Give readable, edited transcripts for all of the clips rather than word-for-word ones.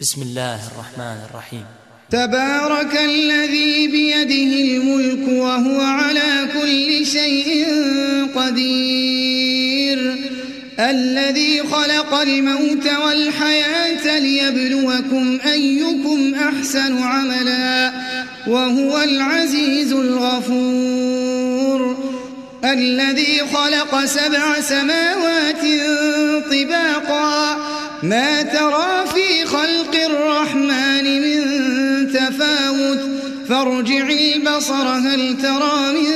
بسم الله الرحمن الرحيم. تبارك الذي بيده الملك وهو على كل شيء قدير، الذي خلق الموت والحياة ليبلوكم أيكم أحسن عملا وهو العزيز الغفور، الذي خلق 7 سماوات طباقا ما ترى في خلق الرحمن من تفاوت فارجع البصر هل ترى من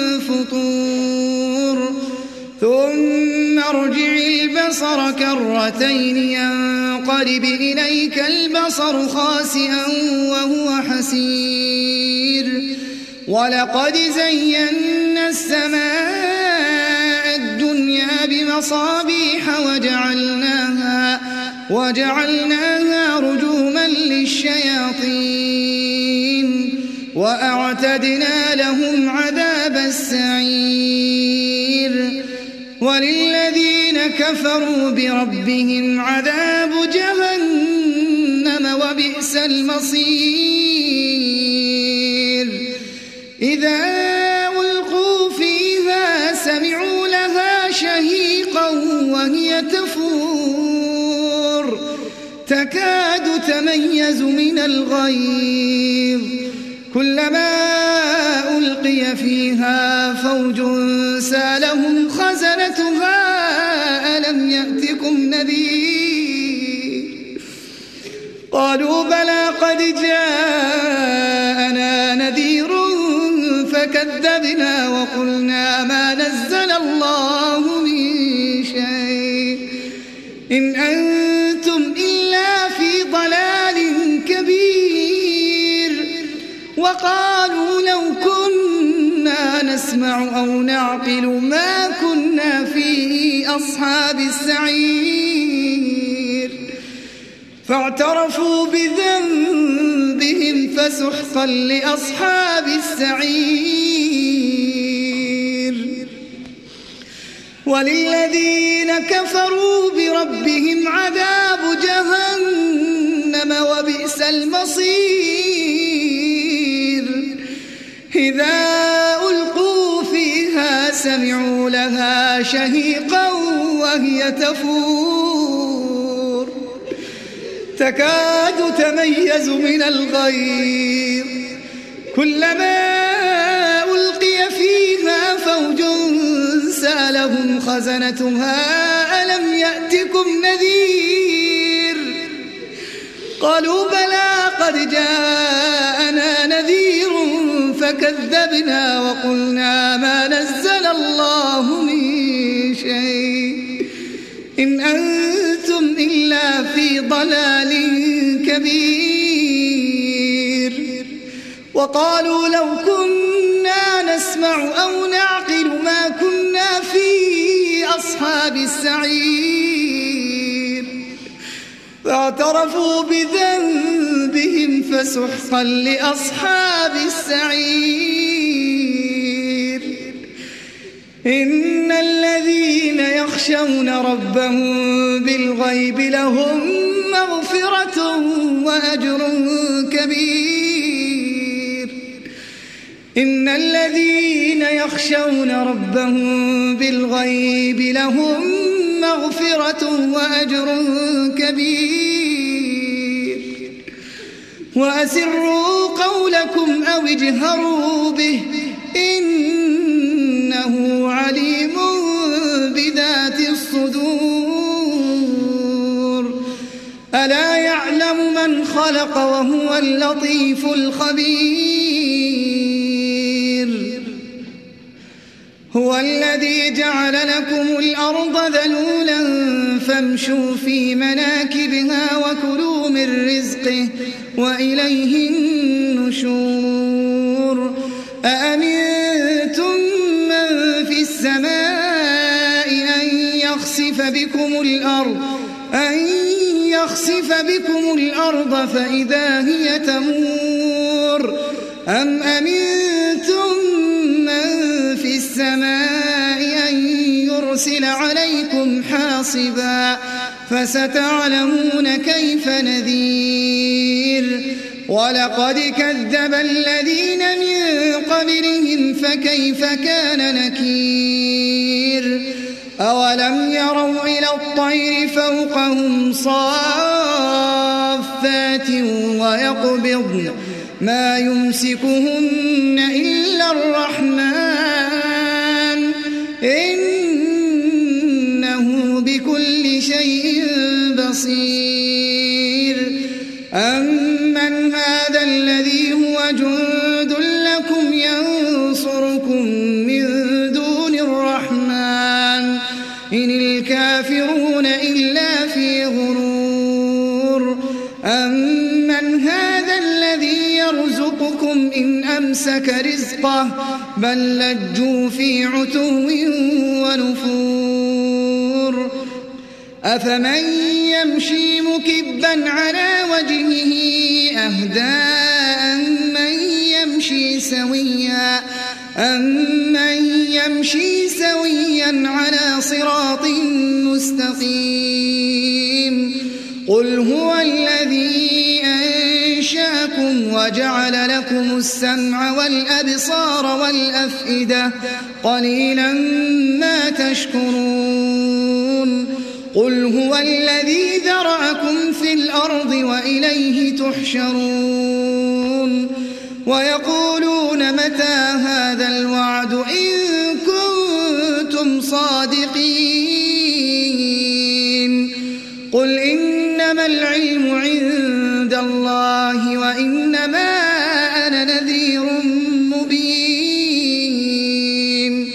فطور ثم ارجع البصر كرتين ينقلب إليك البصر خاسئا وهو حسير، ولقد زينا السماء الدنيا بمصابيح وجعلناها رجوما للشياطين وأعتدنا لهم عذاب السعير، وللذين كفروا بربهم عذاب جهنم وبئس المصير، إذا ألقوا فيها سمعوا لها شهيقا وهي تفور تكاد تميز من الغيظ، كلما ألقي فيها فوج سالهم خزنتها ألم يأتكم نذير، قالوا بلى قد جاءنا نذير فكذبنا وقلنا ما نزل الله من شيء إن أنتم إلا في ضلال كبير، وقالوا لو كنا نسمع أو نعقل ما كنا في أصحاب السعير، فاعترفوا بذنبهم فسحقا لأصحاب السعير، وللذين كفروا بربهم عذاب جهنم وبئس المصير، إذا ألقوا فيها سمعوا لها شهيقا وهي تفور تكاد تميز من الغيظ، كلما ألقي فيها فوج سألهم خزنتها ألم يأتكم نذير، قالوا بلى قد جاءنا نذير فكذبنا وقلنا ما نزل الله من شيء إن أنتم إلا في ضلال كبير، وقالوا لو كنا نسمع أو نعقل ما كنا في أصحاب السعير، فاعترفوا بذنبهم فسحقا لأصحاب السعير، إن الذين يخشون ربهم بالغيب لهم مغفرة وأجر كبير، إن الذين يخشون ربهم بالغيب لهم مغفرة وأجر كبير، وأسروا قولكم أو اجهروا به إنه عليم بذات الصدور، ألا يعلم من خلق وهو اللطيف الخبير، هو الذي جعل لكم الأرض ذلولا فامشوا في مناكبها وكلوا من رزقه وإليه النشور، أأمنتم من في السماء أن يخسف بكم الأرض فإذا هي تمور، أم أمنتم من في السماء أن يرسل عليكم حاصبا فستعلمون كيف نذير ولقد كذب الذين من قبلهم فكيف كان نكير أولم يروا إلى الطير فوقهم صافات ويقبضن ما يمسكهن إلا الرحمن إنه بكل شيء بصير أمن هذا الذي هو جند لكم ينصركم من دون الرحمن إن الكافرون إلا في غرور أمن هذا الذي يرزقكم إن أمسك رزقه بل لجوا في عتو ونفور أفمن يمشي مكبا على وجهه أهدى أمن يمشي سويا على صراط مستقيم قل هو الذي أنشأكم وجعل لكم السمع والأبصار والأفئدة قليلا ما تشكرون قل هو الذي ذرأكم في الأرض وإليه تحشرون ويقولون متى هذا الوعد إن كنتم صادقين قل إنما العلم عند الله وإنما أنا نذير مبين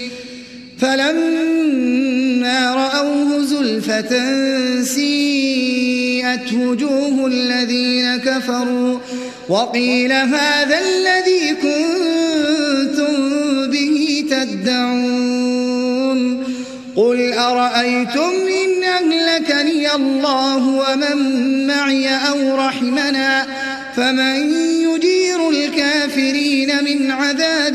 فلما رأوه زلفة سيئت وجوه الذين كفروا وقيل هذا الذي كنتم به تدعون قل أرأيتم إن أهلكني الله ومن معي أو رحمنا فمن يجير الكافرين من عذاب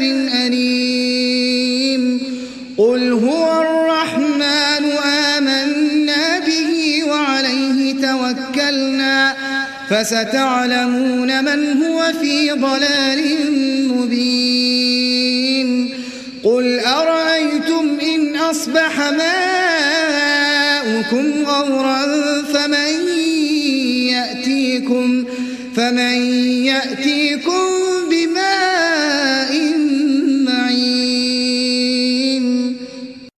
أليم قل هو الرحمن آمنا به وعليه توكلنا فستعلمون من هو في ضلال مبين قل أرأيتم إن أصبح ماؤكم غورا فمن يأتيكم